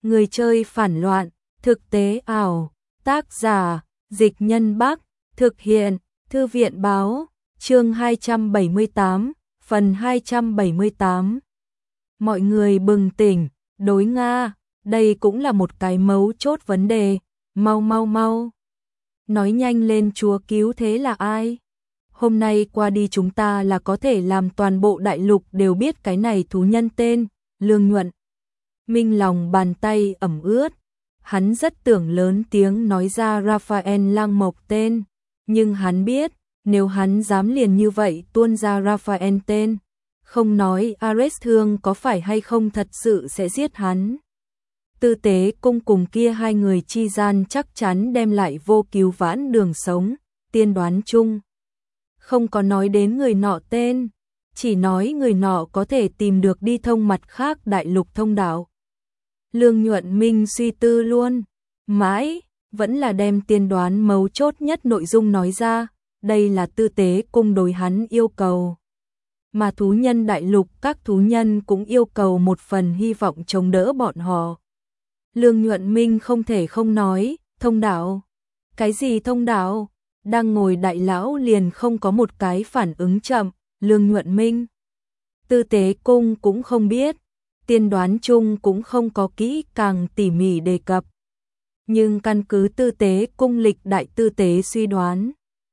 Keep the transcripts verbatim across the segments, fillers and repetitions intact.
Người chơi phản loạn, thực tế ảo, tác giả, Dịch Nhân Bắc, thực hiện, Thư viện báo, chương hai trăm bảy mươi tám, phần hai trăm bảy mươi tám. Mọi người bừng tỉnh, đối Nga, đây cũng là một cái mấu chốt vấn đề, mau mau mau. Nói nhanh lên, chúa cứu thế là ai? Hôm nay qua đi chúng ta là có thể làm toàn bộ đại lục đều biết cái này thú nhân tên, Lương Nhuận. Minh lòng bàn tay ẩm ướt, hắn rất tưởng lớn tiếng nói ra Raphael Lang Mộc tên, nhưng hắn biết, nếu hắn dám liền như vậy tuôn ra Raphael tên, không nói Ares Thương có phải hay không thật sự sẽ giết hắn. Tư Tế Cung cùng kia hai người chi gian chắc chắn đem lại vô cứu vãn đường sống, tiên đoán chung. Không có nói đến người nọ tên, chỉ nói người nọ có thể tìm được đi thông mặt khác đại lục thông đạo. Lương Nhuận Minh suy tư luôn, mãi, vẫn là đem tiên đoán mấu chốt nhất nội dung nói ra, đây là Tư Tế Cung đối hắn yêu cầu. Mà thú nhân đại lục các thú nhân cũng yêu cầu một phần hy vọng chống đỡ bọn họ. Lương Nhuận Minh không thể không nói, thông đạo. Cái gì thông đạo? Đang ngồi đại lão liền không có một cái phản ứng chậm, Lương Nhuận Minh. Tư Tế Cung cũng không biết, tiên đoán chung cũng không có kỹ càng tỉ mỉ đề cập. Nhưng căn cứ Tư Tế Cung lịch đại tư tế suy đoán.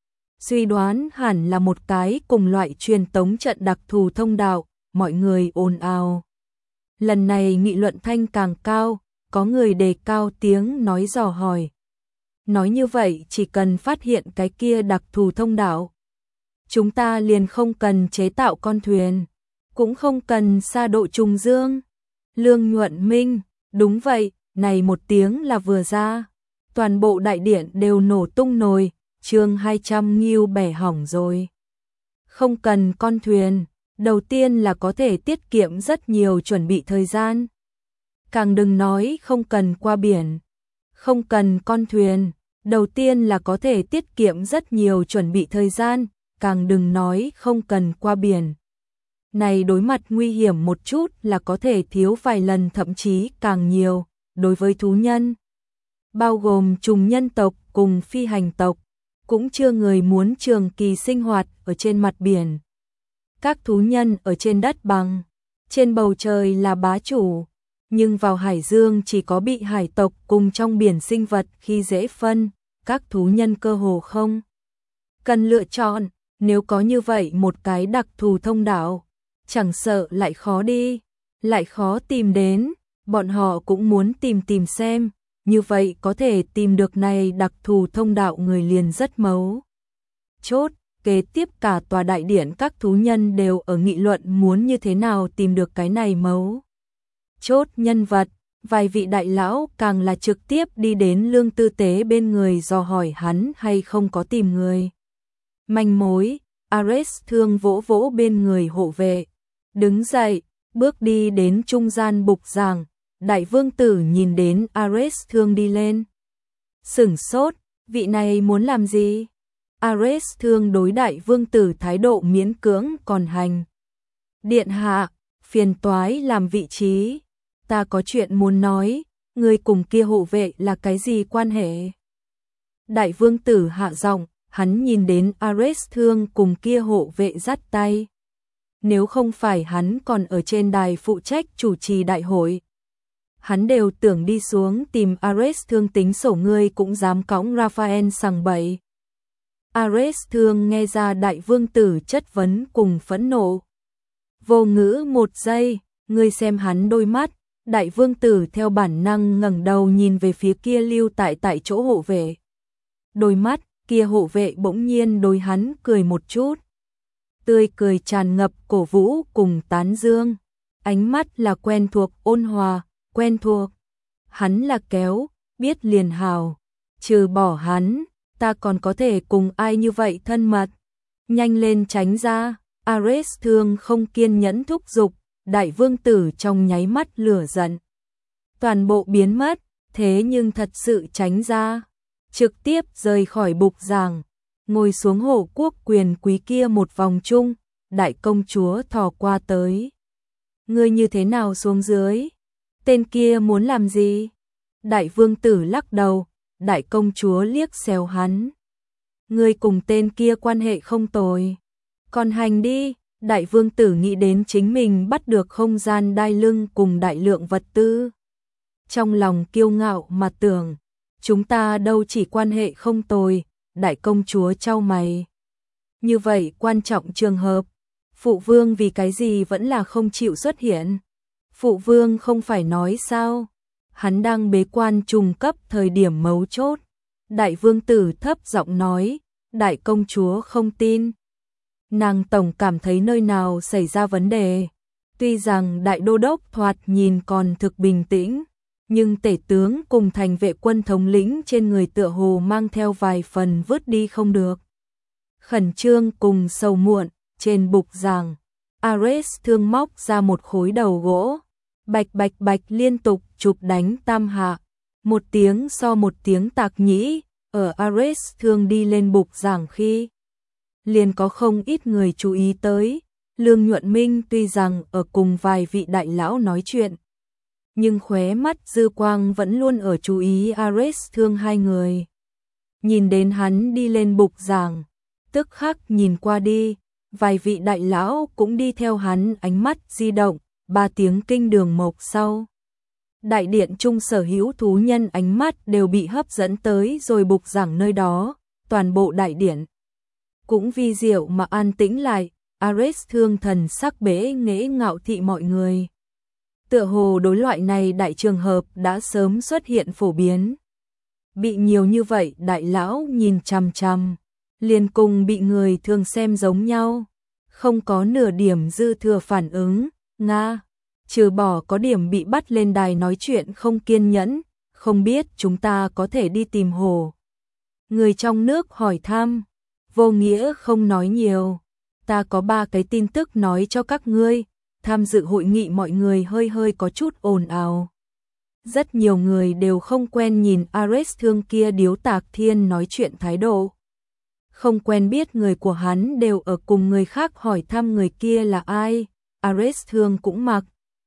Suy đoán hẳn là một cái cùng loại truyền tống trận đặc thù thông đạo, mọi người ồn ào. Lần này nghị luận thanh càng cao, có người đề cao tiếng nói dò hỏi. Nói như vậy chỉ cần phát hiện cái kia đặc thù thông đạo, chúng ta liền không cần chế tạo con thuyền, cũng không cần xa độ trùng dương. Lương Nhuận Minh, đúng vậy, này một tiếng là vừa ra, toàn bộ đại điện đều nổ tung nồi, chương hai trăm nghiêu bẻ hỏng rồi. Không cần con thuyền, đầu tiên là có thể tiết kiệm rất nhiều chuẩn bị thời gian. Càng đừng nói không cần qua biển, không cần con thuyền, đầu tiên là có thể tiết kiệm rất nhiều chuẩn bị thời gian, càng đừng nói không cần qua biển. Này đối mặt nguy hiểm một chút là có thể thiếu vài lần thậm chí càng nhiều, đối với thú nhân, bao gồm trùng nhân tộc cùng phi hành tộc, cũng chưa người muốn trường kỳ sinh hoạt ở trên mặt biển. Các thú nhân ở trên đất bằng, trên bầu trời là bá chủ, nhưng vào hải dương chỉ có bị hải tộc cùng trong biển sinh vật khi dễ phân, các thú nhân cơ hồ không cần lựa chọn, nếu có như vậy một cái đặc thù thông đạo, chẳng sợ lại khó đi, lại khó tìm đến, bọn họ cũng muốn tìm tìm xem, như vậy có thể tìm được này đặc thù thông đạo người liền rất mấu chốt. Kế tiếp cả tòa đại điện các thú nhân đều ở nghị luận muốn như thế nào tìm được cái này mấu chốt nhân vật, vài vị đại lão càng là trực tiếp đi đến Lương Tư Tế bên người dò hỏi hắn hay không có tìm người. Manh mối, Ares Thương vỗ vỗ bên người hộ vệ, đứng dậy, bước đi đến trung gian bục giảng, đại vương tử nhìn đến Ares Thương đi lên. Sửng sốt, vị này muốn làm gì? Ares Thương đối đại vương tử thái độ miễn cưỡng còn hành. Điện hạ, phiền toái làm vị trí. Ta có chuyện muốn nói, người cùng kia hộ vệ là cái gì quan hệ? Đại vương tử hạ giọng, hắn nhìn đến Ares Thương cùng kia hộ vệ dắt tay. Nếu không phải hắn còn ở trên đài phụ trách chủ trì đại hội, hắn đều tưởng đi xuống tìm Ares Thương tính sổ, ngươi cũng dám cõng Raphael sằng bậy. Ares Thương nghe ra đại vương tử chất vấn cùng phẫn nộ. Vô ngữ một giây, ngươi xem hắn đôi mắt. Đại vương tử theo bản năng ngẩng đầu nhìn về phía kia lưu tại tại chỗ hộ vệ. Đôi mắt kia hộ vệ bỗng nhiên đối hắn cười một chút. Tươi cười tràn ngập cổ vũ cùng tán dương. Ánh mắt là quen thuộc ôn hòa, quen thuộc. Hắn là kéo, biết liền hào. Trừ bỏ hắn, ta còn có thể cùng ai như vậy thân mật. Nhanh lên tránh ra, Ares Thương không kiên nhẫn thúc giục. Đại vương tử trong nháy mắt lửa giận, toàn bộ biến mất, thế nhưng thật sự tránh ra, trực tiếp rời khỏi bục giảng, ngồi xuống hổ quốc quyền quý kia một vòng chung, đại công chúa thò qua tới. Ngươi như thế nào xuống dưới? Tên kia muốn làm gì? Đại vương tử lắc đầu, đại công chúa liếc xéo hắn. Ngươi cùng tên kia quan hệ không tồi. Còn hành đi, đại vương tử nghĩ đến chính mình bắt được không gian đai lưng cùng đại lượng vật tư. Trong lòng kiêu ngạo mà tưởng, chúng ta đâu chỉ quan hệ không tồi, đại công chúa chau mày. Như vậy quan trọng trường hợp, phụ vương vì cái gì vẫn là không chịu xuất hiện. Phụ vương không phải nói sao, hắn đang bế quan trùng cấp thời điểm mấu chốt. Đại vương tử thấp giọng nói, đại công chúa không tin. Nàng tổng cảm thấy nơi nào xảy ra vấn đề. Tuy rằng đại đô đốc thoạt nhìn còn thực bình tĩnh, nhưng tể tướng cùng thành vệ quân thống lĩnh trên người tựa hồ mang theo vài phần vứt đi không được. Khẩn trương cùng sầu muộn, trên bục giảng, Ares thương móc ra một khối đầu gỗ, bạch bạch bạch liên tục chụp đánh tam hạ, một tiếng so một tiếng tạc nhĩ, ở Ares thương đi lên bục giảng khi liền có không ít người chú ý tới. Lương Nhuận Minh tuy rằng ở cùng vài vị đại lão nói chuyện, nhưng khóe mắt dư quang vẫn luôn ở chú ý Ares thương hai người. Nhìn đến hắn đi lên bục giảng, tức khắc nhìn qua đi, vài vị đại lão cũng đi theo hắn ánh mắt di động, ba tiếng kinh đường mộc sau. Đại điện trung sở hữu thú nhân ánh mắt đều bị hấp dẫn tới rồi bục giảng nơi đó, toàn bộ đại điện cũng vi diệu mà an tĩnh lại. Ares thương thần sắc bế nghễ ngạo thị mọi người. Tựa hồ đối loại này đại trường hợp đã sớm xuất hiện phổ biến. Bị nhiều như vậy đại lão nhìn chằm chằm, liền cùng bị người thường xem giống nhau, không có nửa điểm dư thừa phản ứng. Nga, trừ bỏ có điểm bị bắt lên đài nói chuyện không kiên nhẫn, không biết chúng ta có thể đi tìm hồ. Người trong nước hỏi thăm, vô nghĩa không nói nhiều. Ta có ba cái tin tức nói cho các ngươi. Tham dự hội nghị mọi người hơi hơi có chút ồn ào. Rất nhiều người đều không quen nhìn Ares thương kia điếu tạc thiên nói chuyện thái độ. Không quen biết người của hắn đều ở cùng người khác hỏi thăm người kia là ai. Ares thương cũng mặc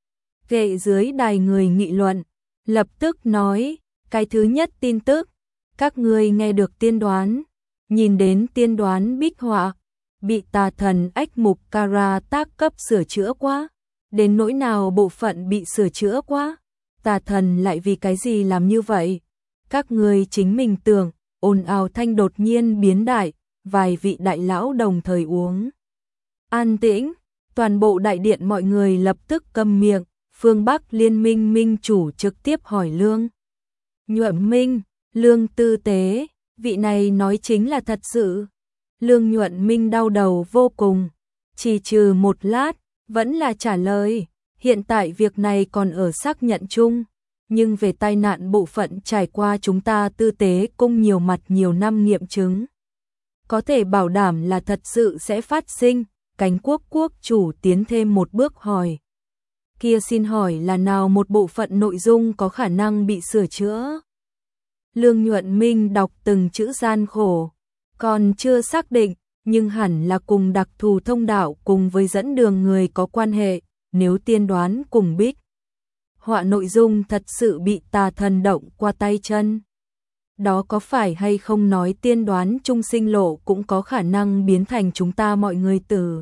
kệ dưới đài người nghị luận, lập tức nói, cái thứ nhất tin tức, các ngươi nghe được tiên đoán, nhìn đến tiên đoán bích họa, bị tà thần ách mục Kara tác cấp sửa chữa quá, đến nỗi nào bộ phận bị sửa chữa quá, tà thần lại vì cái gì làm như vậy, các ngươi chính mình tưởng. Ồn ào thanh đột nhiên biến đại, vài vị đại lão đồng thời uống an tĩnh, toàn bộ đại điện mọi người lập tức câm miệng. Phương Bắc Liên minh minh chủ trực tiếp hỏi Lương Nhuận Minh, Lương tư tế, vị này nói chính là thật sự. Lương Nhuận Minh đau đầu vô cùng, chỉ trừ một lát, vẫn là trả lời, hiện tại việc này còn ở xác nhận chung, nhưng về tai nạn bộ phận trải qua chúng ta tư tế cung nhiều mặt nhiều năm nghiệm chứng. Có thể bảo đảm là thật sự sẽ phát sinh. Cánh quốc quốc chủ tiến thêm một bước hỏi. Kia xin hỏi là nào một bộ phận nội dung có khả năng bị sửa chữa? Lương Nhuận Minh đọc từng chữ gian khổ, còn chưa xác định, nhưng hẳn là cùng đặc thù thông đạo cùng với dẫn đường người có quan hệ, nếu tiên đoán cùng bích họa nội dung thật sự bị tà thần động qua tay chân. Đó có phải hay không nói tiên đoán trung sinh lộ cũng có khả năng biến thành chúng ta mọi người tử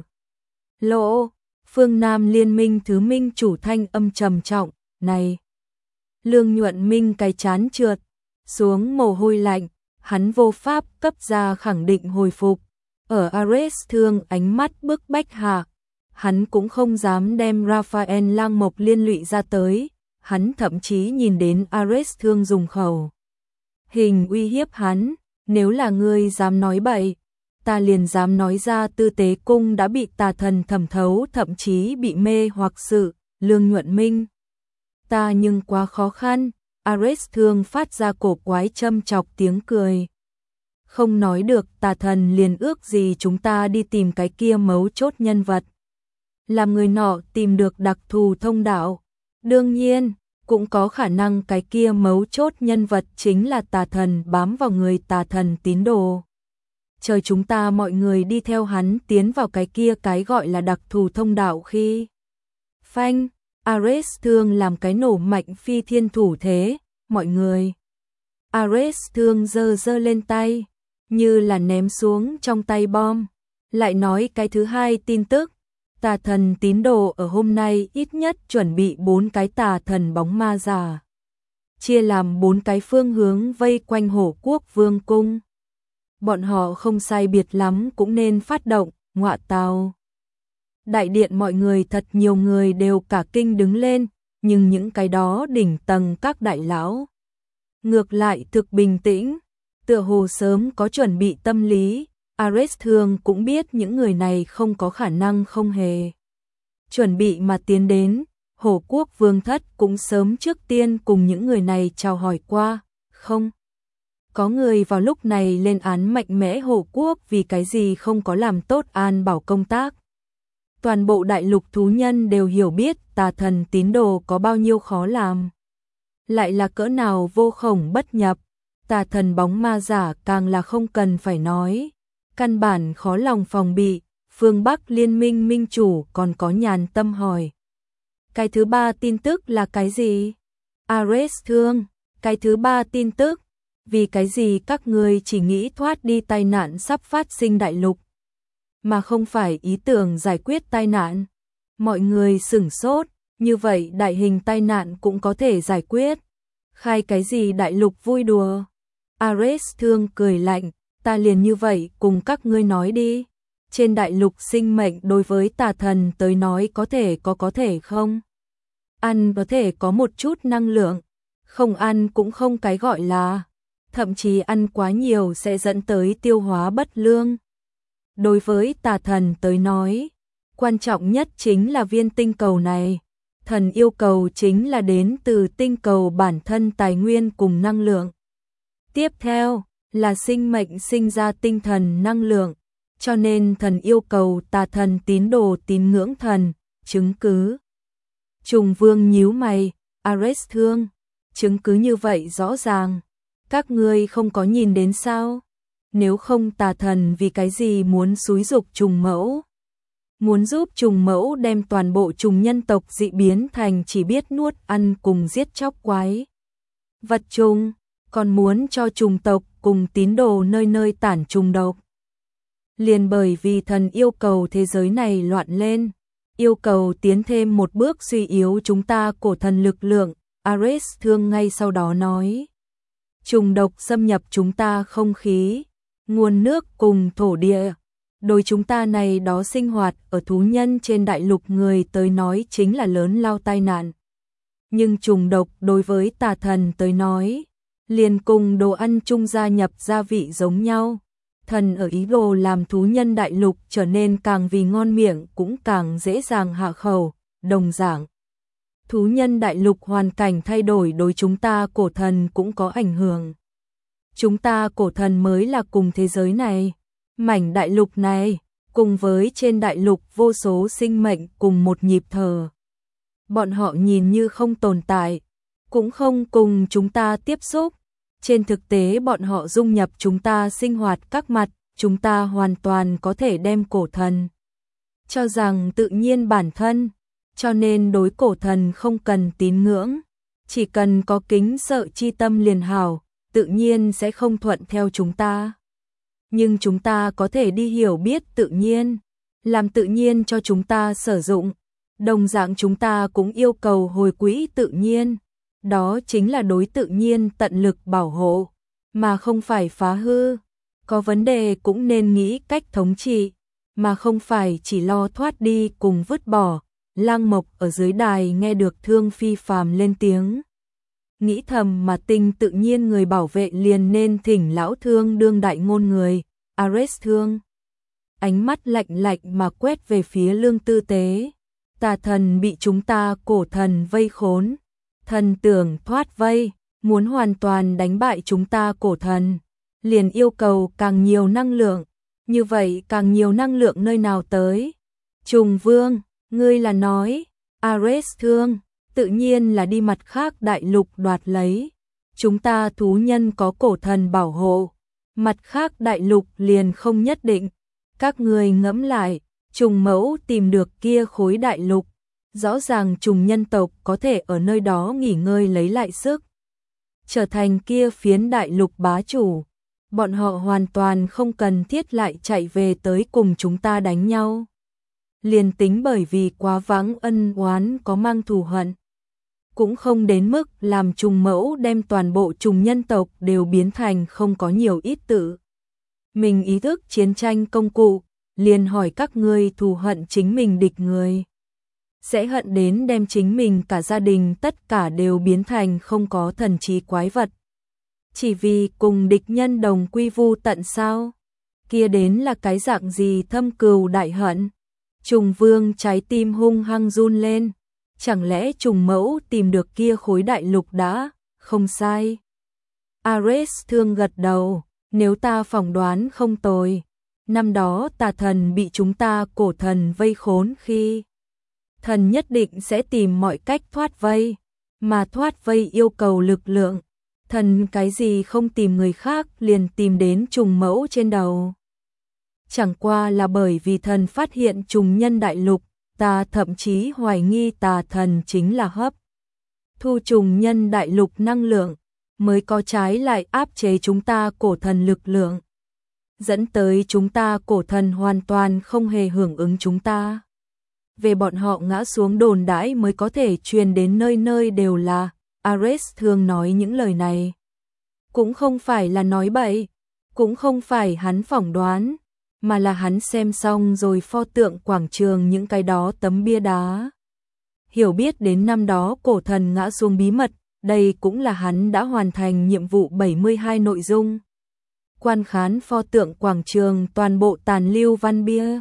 lộ? Phương Nam Liên minh thứ minh chủ thanh âm trầm trọng, này. Lương Nhuận Minh cái chán trượt xuống mồ hôi lạnh, hắn vô pháp cấp ra khẳng định hồi phục. Ở Ares thương ánh mắt bức bách hạ, hắn cũng không dám đem Raphael Lang Mộc liên lụy ra tới, hắn thậm chí nhìn đến Ares thương dùng khẩu hình uy hiếp hắn, nếu là ngươi dám nói bậy, ta liền dám nói ra tư tế cung đã bị tà thần thẩm thấu, thậm chí bị mê hoặc sự. Lương Nhuận Minh, ta nhưng quá khó khăn. Ares thương phát ra cổ quái châm chọc tiếng cười. Không nói được, tà thần liền ước gì chúng ta đi tìm cái kia mấu chốt nhân vật, làm người nọ tìm được đặc thù thông đạo. Đương nhiên, cũng có khả năng cái kia mấu chốt nhân vật chính là tà thần bám vào người tà thần tín đồ. Chờ chúng ta mọi người đi theo hắn tiến vào cái kia cái gọi là đặc thù thông đạo khi phanh, Ares Thương làm cái nổ mạnh phi thiên thủ thế, mọi người. Ares Thương giơ giơ lên tay, như là ném xuống trong tay bom. Lại nói cái thứ hai tin tức, tà thần tín đồ ở hôm nay ít nhất chuẩn bị bốn cái tà thần bóng ma giả. Chia làm bốn cái phương hướng vây quanh Hổ Quốc Vương cung. Bọn họ không sai biệt lắm cũng nên phát động, ngọa tào. Đại điện mọi người thật nhiều người đều cả kinh đứng lên, nhưng những cái đó đỉnh tầng các đại lão. Ngược lại thực bình tĩnh, tựa hồ sớm có chuẩn bị tâm lý, Ares Thương cũng biết những người này không có khả năng không hề. Chuẩn bị mà tiến đến, Hổ Quốc Vương thất cũng sớm trước tiên cùng những người này chào hỏi qua, không. Có người vào lúc này lên án mạnh mẽ Hổ Quốc vì cái gì không có làm tốt an bảo công tác. Toàn bộ đại lục thú nhân đều hiểu biết tà thần tín đồ có bao nhiêu khó làm. Lại là cỡ nào vô khổng bất nhập, tà thần bóng ma giả càng là không cần phải nói. Căn bản khó lòng phòng bị, phương Bắc liên minh minh chủ còn có nhàn tâm hỏi. Cái thứ ba tin tức là cái gì? Ares Thương, cái thứ ba tin tức, vì cái gì các người chỉ nghĩ thoát đi tai nạn sắp phát sinh đại lục, mà không phải ý tưởng giải quyết tai nạn. Mọi người sửng sốt, như vậy đại hình tai nạn cũng có thể giải quyết. Khai cái gì đại lục vui đùa? Ares Thương cười lạnh, ta liền như vậy cùng các ngươi nói đi. Trên đại lục sinh mệnh đối với tà thần tới nói có thể có có thể không? Ăn có thể có một chút năng lượng, không ăn cũng không cái gọi là, thậm chí ăn quá nhiều sẽ dẫn tới tiêu hóa bất lương. Đối với tà thần tới nói, quan trọng nhất chính là viên tinh cầu này. Thần yêu cầu chính là đến từ tinh cầu bản thân tài nguyên cùng năng lượng. Tiếp theo là sinh mệnh sinh ra tinh thần năng lượng, cho nên thần yêu cầu tà thần tín đồ tín ngưỡng thần, chứng cứ. Trùng Vương nhíu mày, Ares Thương, chứng cứ như vậy rõ ràng, các ngươi không có nhìn đến sao? Nếu không tà thần vì cái gì muốn xúi dục trùng mẫu? Muốn giúp trùng mẫu đem toàn bộ trùng nhân tộc dị biến thành chỉ biết nuốt ăn cùng giết chóc quái vật trùng, còn muốn cho trùng tộc cùng tín đồ nơi nơi tản trùng độc. Liền bởi vì thần yêu cầu thế giới này loạn lên, yêu cầu tiến thêm một bước suy yếu chúng ta cổ thần lực lượng, Ares Thương ngay sau đó nói. Trùng độc xâm nhập chúng ta không khí, nguồn nước cùng thổ địa. Đối chúng ta này đó sinh hoạt ở thú nhân trên đại lục người tới nói chính là lớn lao tai nạn. Nhưng trùng độc đối với tà thần tới nói, liền cùng đồ ăn chung gia nhập gia vị giống nhau. Thần ở ý đồ làm thú nhân đại lục trở nên càng vì ngon miệng cũng càng dễ dàng hạ khẩu, đồng dạng. Thú nhân đại lục hoàn cảnh thay đổi đối chúng ta cổ thần cũng có ảnh hưởng. Chúng ta cổ thần mới là cùng thế giới này, mảnh đại lục này, cùng với trên đại lục vô số sinh mệnh cùng một nhịp thở. Bọn họ nhìn như không tồn tại, cũng không cùng chúng ta tiếp xúc. Trên thực tế bọn họ dung nhập chúng ta sinh hoạt các mặt, chúng ta hoàn toàn có thể đem cổ thần cho rằng tự nhiên bản thân, cho nên đối cổ thần không cần tín ngưỡng, chỉ cần có kính sợ chi tâm liền hảo, tự nhiên sẽ không thuận theo chúng ta. Nhưng chúng ta có thể đi hiểu biết tự nhiên, làm tự nhiên cho chúng ta sử dụng, đồng dạng chúng ta cũng yêu cầu hồi quỹ tự nhiên. Đó chính là đối tự nhiên tận lực bảo hộ, mà không phải phá hư. Có vấn đề cũng nên nghĩ cách thống trị, mà không phải chỉ lo thoát đi cùng vứt bỏ. Lang Mộc ở dưới đài nghe được Thương Phi Phàm lên tiếng. Nghĩ thầm mà tinh tự nhiên người bảo vệ liền nên thỉnh lão Thương đương đại ngôn người, Ares Thương. Ánh mắt lạnh lạnh mà quét về phía Lương Tư Tế. Tà thần bị chúng ta cổ thần vây khốn. Thần tưởng thoát vây, muốn hoàn toàn đánh bại chúng ta cổ thần, liền yêu cầu càng nhiều năng lượng, như vậy càng nhiều năng lượng nơi nào tới? Trùng Vương, ngươi là nói, Ares Thương, tự nhiên là đi mặt khác đại lục đoạt lấy. Chúng ta thú nhân có cổ thần bảo hộ, mặt khác đại lục liền không nhất định. Các người ngẫm lại, trùng mẫu tìm được kia khối đại lục, Rõ ràng trùng nhân tộc có thể ở nơi đó nghỉ ngơi lấy lại sức, trở thành kia phiến đại lục bá chủ. Bọn họ hoàn toàn không cần thiết lại chạy về tới cùng chúng ta đánh nhau. Liền tính bởi vì quá vắng ân oán có mang thù hận, cũng không đến mức làm trùng mẫu đem toàn bộ trùng nhân tộc đều biến thành không có nhiều ít tự mình ý thức chiến tranh công cụ, liền hỏi các ngươi thù hận chính mình địch người, sẽ hận đến đem chính mình cả gia đình tất cả đều biến thành không có thần trí quái vật, chỉ vì cùng địch nhân đồng quy vu tận sao? Kia đến là cái dạng gì thâm cừu đại hận? Trùng vương trái tim hung hăng run lên, chẳng lẽ trùng mẫu tìm được kia khối đại lục đã, không sai. Ares thương gật đầu, nếu ta phỏng đoán không tồi, năm đó tà thần bị chúng ta cổ thần vây khốn khi, thần nhất định sẽ tìm mọi cách thoát vây, mà thoát vây yêu cầu lực lượng, thần cái gì không tìm người khác liền tìm đến trùng mẫu trên đầu. Chẳng qua là bởi vì thần phát hiện trùng nhân đại lục, ta thậm chí hoài nghi tà thần chính là hấp thu trùng nhân đại lục năng lượng, mới có trái lại áp chế chúng ta cổ thần lực lượng, dẫn tới chúng ta cổ thần hoàn toàn không hề hưởng ứng chúng ta. Về bọn họ ngã xuống đồn đãi mới có thể truyền đến nơi nơi đều là, Ares thường nói những lời này. Cũng không phải là nói bậy, cũng không phải hắn phỏng đoán, mà là hắn xem xong rồi pho tượng quảng trường những cái đó tấm bia đá. Hiểu biết đến năm đó cổ thần ngã xuống bí mật, đây cũng là hắn đã hoàn thành nhiệm vụ bảy mươi hai nội dung. Quan khán pho tượng quảng trường toàn bộ tàn lưu văn bia.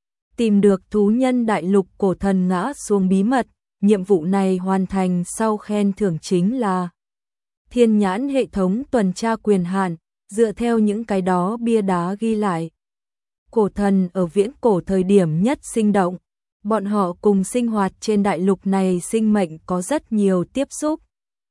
Tìm được thú nhân đại lục cổ thần ngã xuống bí mật, nhiệm vụ này hoàn thành sau khen thưởng chính là thiên nhãn hệ thống tuần tra quyền hạn, dựa theo những cái đó bia đá ghi lại. Cổ thần ở viễn cổ thời điểm nhất sinh động, bọn họ cùng sinh hoạt trên đại lục này sinh mệnh có rất nhiều tiếp xúc.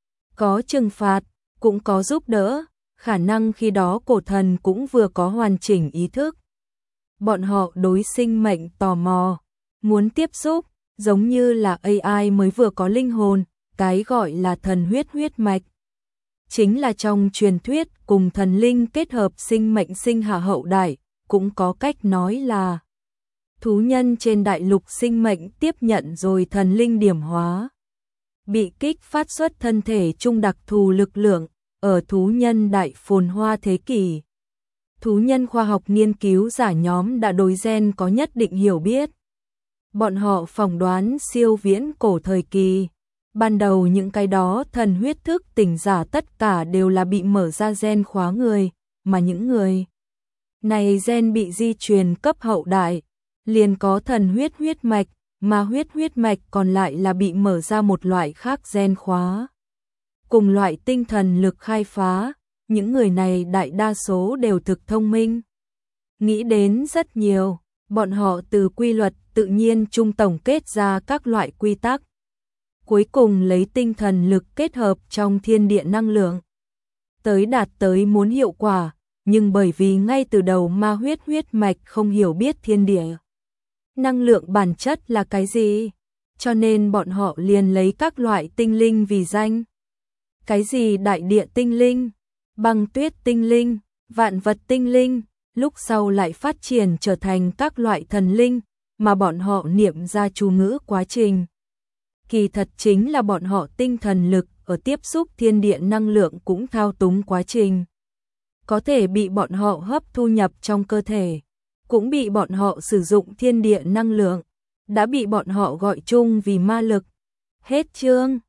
Có trừng phạt, cũng có giúp đỡ, khả năng khi đó cổ thần cũng vừa có hoàn chỉnh ý thức. Bọn họ đối sinh mệnh tò mò, muốn tiếp xúc, giống như là a i mới vừa có linh hồn, cái gọi là thần huyết huyết mạch. Chính là trong truyền thuyết cùng thần linh kết hợp sinh mệnh sinh hạ hậu đại, cũng có cách nói là thú nhân trên đại lục sinh mệnh tiếp nhận rồi thần linh điểm hóa. Bị kích phát xuất thân thể trung đặc thù lực lượng, ở thú nhân đại phồn hoa thế kỷ. Thú nhân khoa học nghiên cứu giả nhóm đã đối gen có nhất định hiểu biết. Bọn họ phỏng đoán siêu viễn cổ thời kỳ. Ban đầu những cái đó thần huyết thức tỉnh giả tất cả đều là bị mở ra gen khóa người, mà những người này gen bị di truyền cấp hậu đại, liền có thần huyết huyết mạch, mà huyết huyết mạch còn lại là bị mở ra một loại khác gen khóa. Cùng loại tinh thần lực khai phá, những người này đại đa số đều thực thông minh. Nghĩ đến rất nhiều, bọn họ từ quy luật tự nhiên chung tổng kết ra các loại quy tắc. Cuối cùng lấy tinh thần lực kết hợp trong thiên địa năng lượng. Tới đạt tới muốn hiệu quả, nhưng bởi vì ngay từ đầu ma huyết huyết mạch không hiểu biết thiên địa. Năng lượng bản chất là cái gì? Cho nên bọn họ liền lấy các loại tinh linh vì danh. Cái gì đại địa tinh linh, băng tuyết tinh linh, vạn vật tinh linh, lúc sau lại phát triển trở thành các loại thần linh, mà bọn họ niệm ra chú ngữ quá trình. Kỳ thật chính là bọn họ tinh thần lực ở tiếp xúc thiên địa năng lượng cũng thao túng quá trình. Có thể bị bọn họ hấp thu nhập trong cơ thể, cũng bị bọn họ sử dụng thiên địa năng lượng, đã bị bọn họ gọi chung vì ma lực. Hết chương.